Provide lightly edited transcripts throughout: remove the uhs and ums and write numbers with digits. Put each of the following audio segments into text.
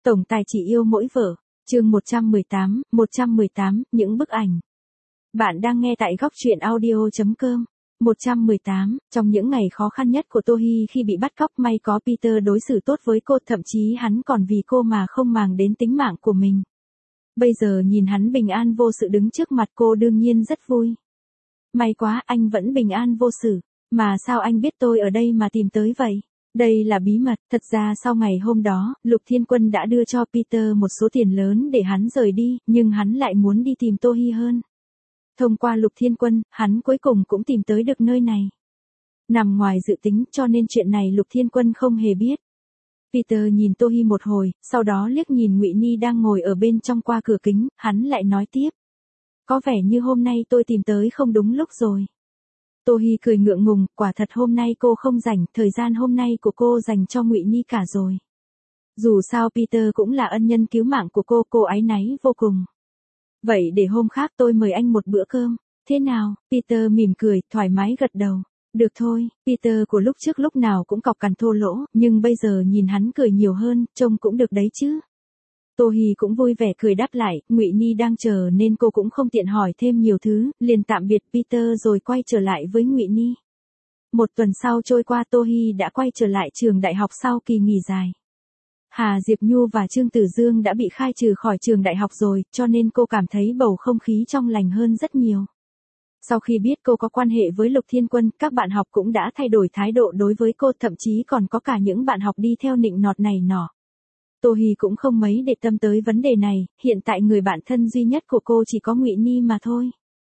Tổng tài chỉ yêu mỗi vợ. Chương 118, những bức ảnh. Bạn đang nghe tại góc truyện audio.com. 118, trong những ngày khó khăn nhất của Tohee khi bị bắt cóc, may có Peter đối xử tốt với cô, thậm chí hắn còn vì cô mà không màng đến tính mạng của mình. Bây giờ nhìn hắn bình an vô sự đứng trước mặt cô, đương nhiên rất vui. May quá, anh vẫn bình an vô sự. Mà sao anh biết tôi ở đây mà tìm tới vậy? Đây là bí mật. Thật ra sau ngày hôm đó, Lục Thiên Quân đã đưa cho Peter một số tiền lớn để hắn rời đi, nhưng hắn lại muốn đi tìm Tohee hơn. Thông qua Lục Thiên Quân, hắn cuối cùng cũng tìm tới được nơi này. Nằm ngoài dự tính, cho nên chuyện này Lục Thiên Quân không hề biết. Peter nhìn Tohee một hồi, sau đó liếc nhìn Ngụy Ni đang ngồi ở bên trong qua cửa kính, hắn lại nói tiếp. Có vẻ như hôm nay tôi tìm tới không đúng lúc rồi. Tohee cười ngượng ngùng, quả thật hôm nay cô không rảnh, thời gian hôm nay của cô dành cho Ngụy Ni cả rồi. Dù sao Peter cũng là ân nhân cứu mạng của cô áy náy vô cùng. Vậy để hôm khác tôi mời anh một bữa cơm, thế nào? Peter mỉm cười, thoải mái gật đầu. Được thôi, Peter của lúc trước lúc nào cũng cọc cằn thô lỗ, nhưng bây giờ nhìn hắn cười nhiều hơn, trông cũng được đấy chứ. Tohee cũng vui vẻ cười đáp lại, Ngụy Ni đang chờ nên cô cũng không tiện hỏi thêm nhiều thứ, liền tạm biệt Peter rồi quay trở lại với Ngụy Ni. Một tuần sau trôi qua, Tohee đã quay trở lại trường đại học sau kỳ nghỉ dài. Hà Diệp Nhu và Trương Tử Dương đã bị khai trừ khỏi trường đại học rồi, cho nên cô cảm thấy bầu không khí trong lành hơn rất nhiều. Sau khi biết cô có quan hệ với Lục Thiên Quân, các bạn học cũng đã thay đổi thái độ đối với cô, thậm chí còn có cả những bạn học đi theo nịnh nọt này nọ. Tohee cũng không mấy để tâm tới vấn đề này, hiện tại người bạn thân duy nhất của cô chỉ có Ngụy Ni mà thôi.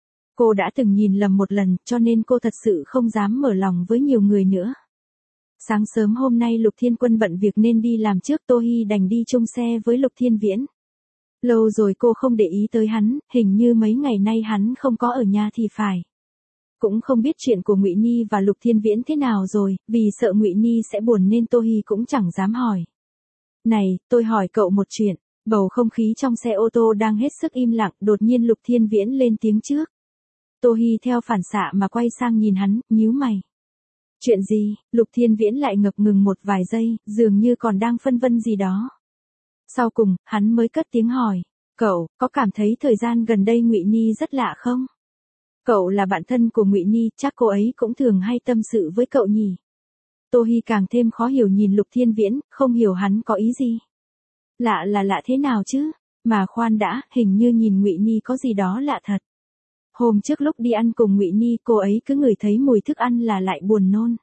Cô đã từng nhìn lầm một lần, cho nên cô thật sự không dám mở lòng với nhiều người nữa. Sáng sớm hôm nay Lục Thiên Quân bận việc nên đi làm trước, Tohee đành đi chung xe với Lục Thiên Viễn. Lâu rồi cô không để ý tới hắn, hình như mấy ngày nay hắn không có ở nhà thì phải. Cũng không biết chuyện của Ngụy Ni và Lục Thiên Viễn thế nào rồi, vì sợ Ngụy Ni sẽ buồn nên Tohee cũng chẳng dám hỏi. Này, tôi hỏi cậu một chuyện. Bầu không khí trong xe ô tô đang hết sức im lặng, đột nhiên Lục Thiên Viễn lên tiếng trước. Tohee theo phản xạ mà quay sang nhìn hắn, nhíu mày. Chuyện gì? Lục Thiên Viễn lại ngập ngừng một vài giây, dường như còn đang phân vân gì đó. Sau cùng, hắn mới cất tiếng hỏi. Cậu, có cảm thấy thời gian gần đây Ngụy Ni rất lạ không? Cậu là bạn thân của Ngụy Ni, chắc cô ấy cũng thường hay tâm sự với cậu nhỉ? Tohee càng thêm khó hiểu nhìn Lục Thiên Viễn, không hiểu hắn có ý gì. Lạ là lạ thế nào chứ? Mà khoan đã, hình như nhìn Ngụy Ni có gì đó lạ thật. Hôm trước lúc đi ăn cùng Ngụy Ni, cô ấy cứ ngửi thấy mùi thức ăn là lại buồn nôn.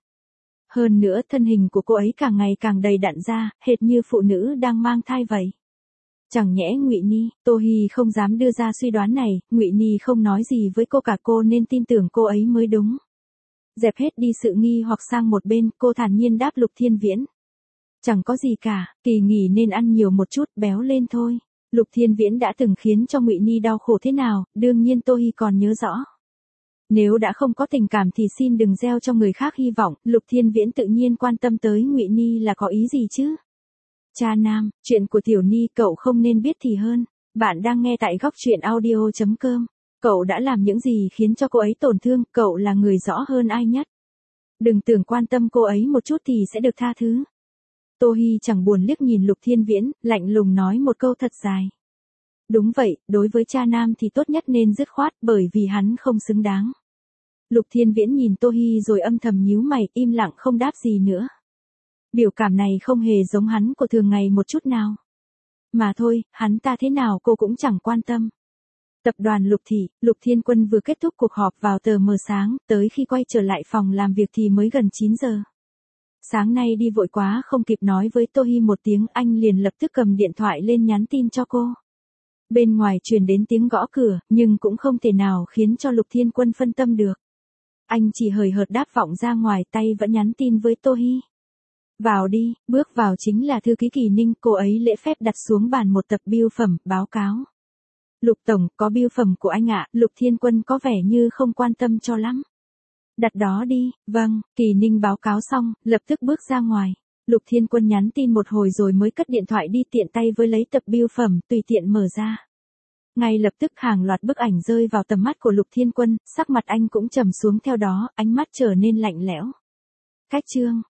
Hơn nữa thân hình của cô ấy càng ngày càng đầy đặn ra, hệt như phụ nữ đang mang thai vậy. Chẳng nhẽ Ngụy Ni? Tohee không dám đưa ra suy đoán này, Ngụy Ni không nói gì với cô cả, cô nên tin tưởng cô ấy mới đúng. Dẹp hết đi sự nghi hoặc sang một bên, cô thản nhiên đáp Lục Thiên Viễn. Chẳng có gì cả, kỳ nghỉ nên ăn nhiều một chút, béo lên thôi. Lục Thiên Viễn đã từng khiến cho Ngụy Ni đau khổ thế nào, đương nhiên Tohee còn nhớ rõ. Nếu đã không có tình cảm thì xin đừng gieo cho người khác hy vọng, Lục Thiên Viễn tự nhiên quan tâm tới Ngụy Ni là có ý gì chứ? Cha nam, chuyện của Tiểu Ni cậu không nên biết thì hơn. Bạn đang nghe tại góc truyện audio.com. Cậu đã làm những gì khiến cho cô ấy tổn thương, cậu là người rõ hơn ai nhất. Đừng tưởng quan tâm cô ấy một chút thì sẽ được tha thứ. Tohee chẳng buồn liếc nhìn Lục Thiên Viễn, lạnh lùng nói một câu thật dài. Đúng vậy, đối với cha nam thì tốt nhất nên dứt khoát, bởi vì hắn không xứng đáng. Lục Thiên Viễn nhìn Tohee rồi âm thầm nhíu mày, im lặng không đáp gì nữa. Biểu cảm này không hề giống hắn của thường ngày một chút nào. Mà thôi, hắn ta thế nào cô cũng chẳng quan tâm. Tập đoàn Lục Thị, Lục Thiên Quân vừa kết thúc cuộc họp vào tờ mờ sáng, tới khi quay trở lại phòng làm việc thì mới gần 9 giờ. Sáng nay đi vội quá không kịp nói với Tohee một tiếng, anh liền lập tức cầm điện thoại lên nhắn tin cho cô. Bên ngoài truyền đến tiếng gõ cửa, nhưng cũng không thể nào khiến cho Lục Thiên Quân phân tâm được. Anh chỉ hời hợt đáp vọng ra ngoài, tay vẫn nhắn tin với Tohee. Vào đi, bước vào chính là thư ký Kỳ Ninh, cô ấy lễ phép đặt xuống bàn một tập bưu phẩm, báo cáo. Lục Tổng, có bưu phẩm của anh ạ. Lục Thiên Quân có vẻ như không quan tâm cho lắm. Đặt đó đi. Vâng, Kỳ Ninh báo cáo xong, lập tức bước ra ngoài. Lục Thiên Quân nhắn tin một hồi rồi mới cất điện thoại đi, tiện tay với lấy tập bưu phẩm, tùy tiện mở ra. Ngay lập tức hàng loạt bức ảnh rơi vào tầm mắt của Lục Thiên Quân, sắc mặt anh cũng trầm xuống theo đó, ánh mắt trở nên lạnh lẽo. Cách chương,